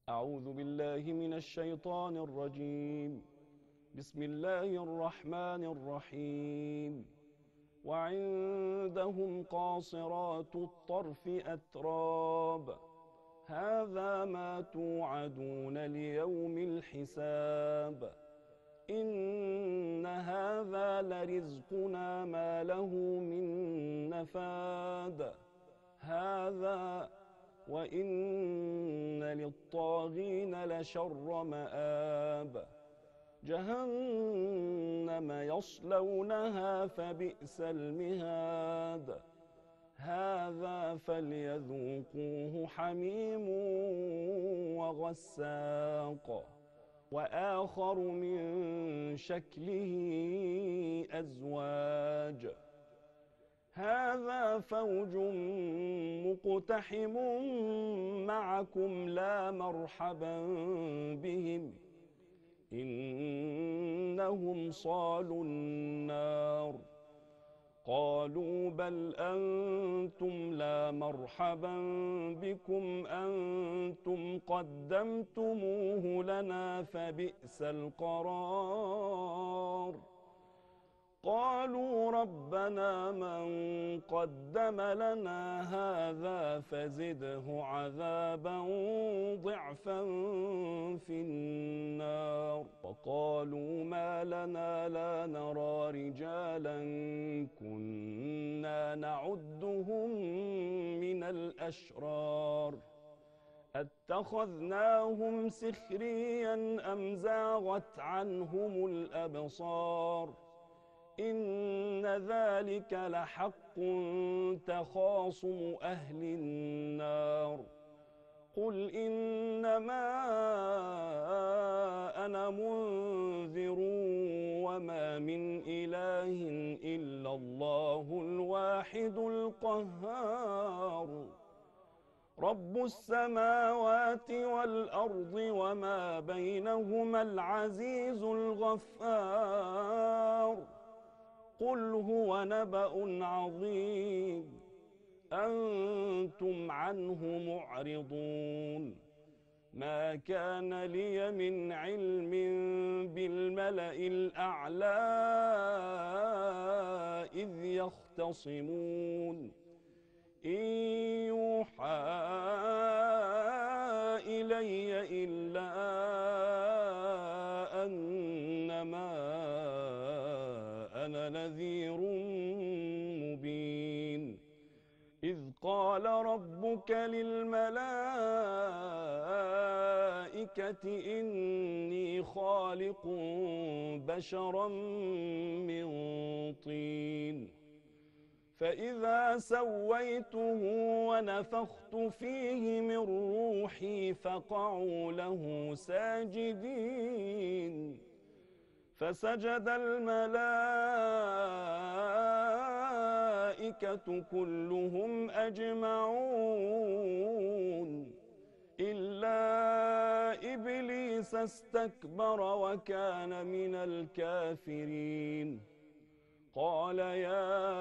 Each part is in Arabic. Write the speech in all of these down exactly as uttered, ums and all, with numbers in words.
أعوذ بالله من الشيطان الرجيم. بسم الله الرحمن الرحيم. وعندهم قاصرات الطرف أتراب هذا ما توعدون ليوم الحساب إن هذا لرزقنا ما له من نفاد هذا وإن للطاغين لشر مآب جهنم يصلونها فبئس المهاد هذا فليذوقوه حميم وغساق وآخر من شكله أزواج هذا فوج مقتحم معكم لا مرحبا بهم إنهم صالوا النار قالوا بل أنتم لا مرحبا بكم أنتم قدمتموه لنا فبئس القرار قالوا ربنا من قدم لنا هذا فزده عذابا ضعفا في النار وقالوا ما لنا لا نرى رجالا كنا نعدهم من الأشرار اتخذناهم سخريا أم زاغت عنهم الأبصار إن ذلك لحق تخاصم أهل النار قل إنما أنا منذر وما من إله إلا الله الواحد القهار رب السماوات والأرض وما بينهما العزيز الغفار قل هو نبأ عظيم أنتم عنه معرضون ما كان لي من علم بالملأ الأعلى إذ يختصمون إن يوحى إلي إلا أنما أنا نذير مبين إذ قال ربك للملائكة إني خالق بشرا من طين فإذا سويته ونفخت فيه من روحي فقعوا له ساجدين فسجد الملائكة كلهم أجمعون إلا إبليس استكبر وكان من الكافرين قال يا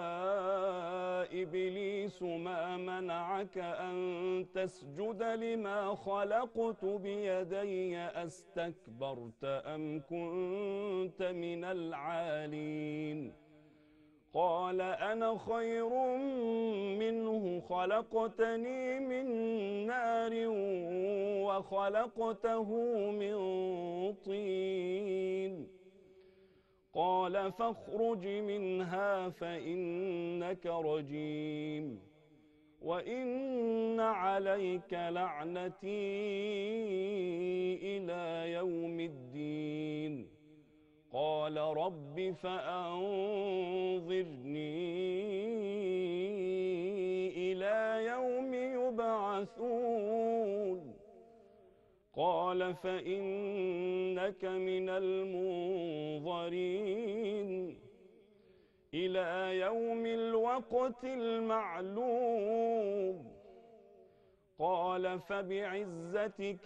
إبليس ما منعك أن تسجد لما خلقت بيدي أستكبرت أم كنت من العالين قال أنا خير منه خلقتني من نار وخلقته من طين قال فاخرج منها فإنك رجيم وإن عليك لعنتي إلى يوم الدين قال رب فأنظرني إلى يوم يبعثون قال فإنك من المنظرين إلى يوم الوقت المعلوم قال فبعزتك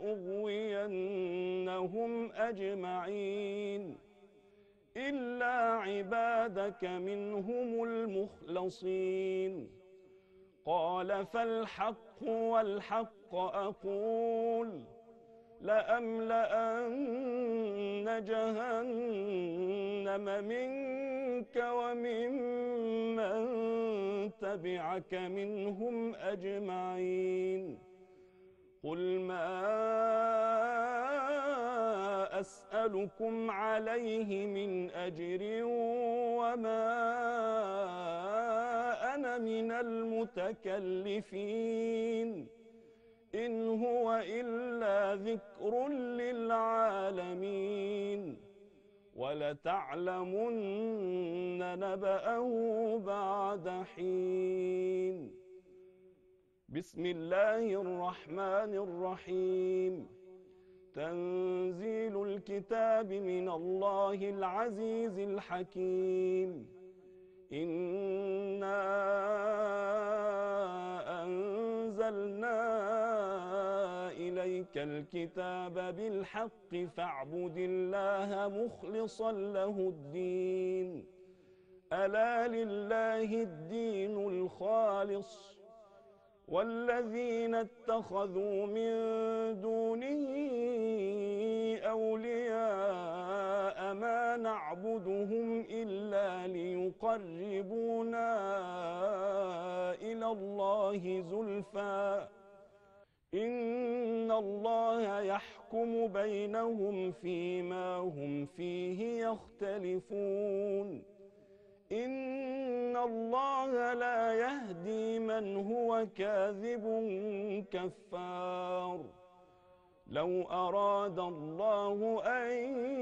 لأغوينهم أجمعين إلا عبادك منهم المخلصين قال فالحق والحق أقول لأملأن جهنم منك وممن تبعك منهم أجمعين قل ما أسألكم عليه من أجر وما أنا من المتكلفين إن هو إلا ذكر للعالمين ولتعلمن نبأه بعد حين بسم الله الرحمن الرحيم تنزيل الكتاب من الله العزيز الحكيم إنا أنزلنا إليك الكتاب بالحق فاعبد الله مخلصا له الدين ألا لله الدين الخالص والذين اتخذوا من دونه أولياء ما نعبدهم إلا ليقربونا إلى الله زلفى إن الله يحكم بينهم فيما هم فيه يختلفون إن الله لا يهدي من هو كاذب كفار لو أراد الله أن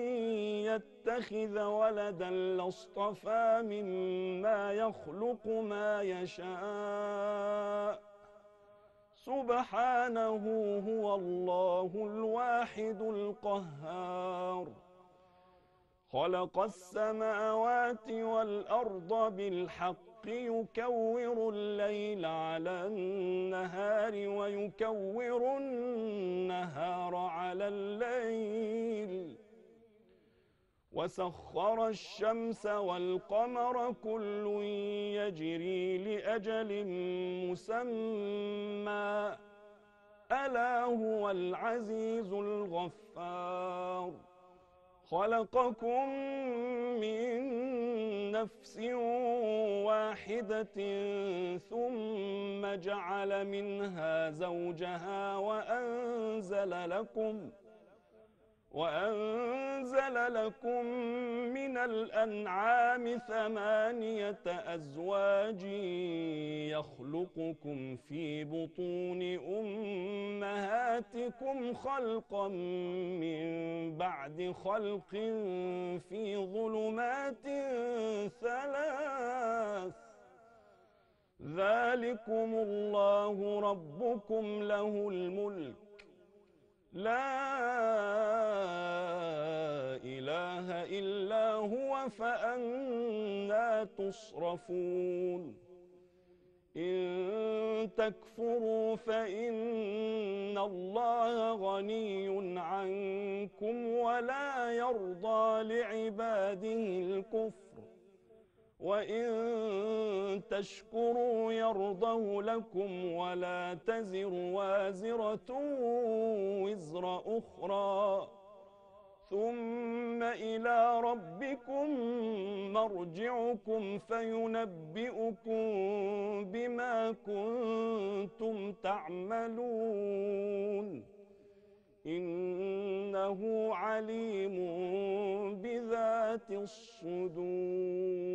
يتخذ ولدا لاصطفى مما يخلق ما يشاء سبحانه هو الله الواحد القهار خلق السماوات والأرض بالحق يكور الليل على النهار ويكور النهار على الليل وسخر الشمس والقمر كل يجري لأجل مسمى ألا هو العزيز الغفار خلقكم من نفس واحدة ثم جعل منها زوجها وأنزل لكم وأنزل لكم من الأنعام ثمانية أزواج يخلقكم في بطون أمهاتكم خلقا من بعد خلق في ظلمات ثلاث ذلكم الله ربكم له الملك لا إله إلا هو فأنى تصرفون إن تكفروا فإن الله غني عنكم ولا يرضى لعباده الكفر وإن تشكروا يرضه لكم ولا تزر وازرة وزر أخرى ثم إلى ربكم مرجعكم فينبئكم بما كنتم تعملون إنه عليم بذات الصدور.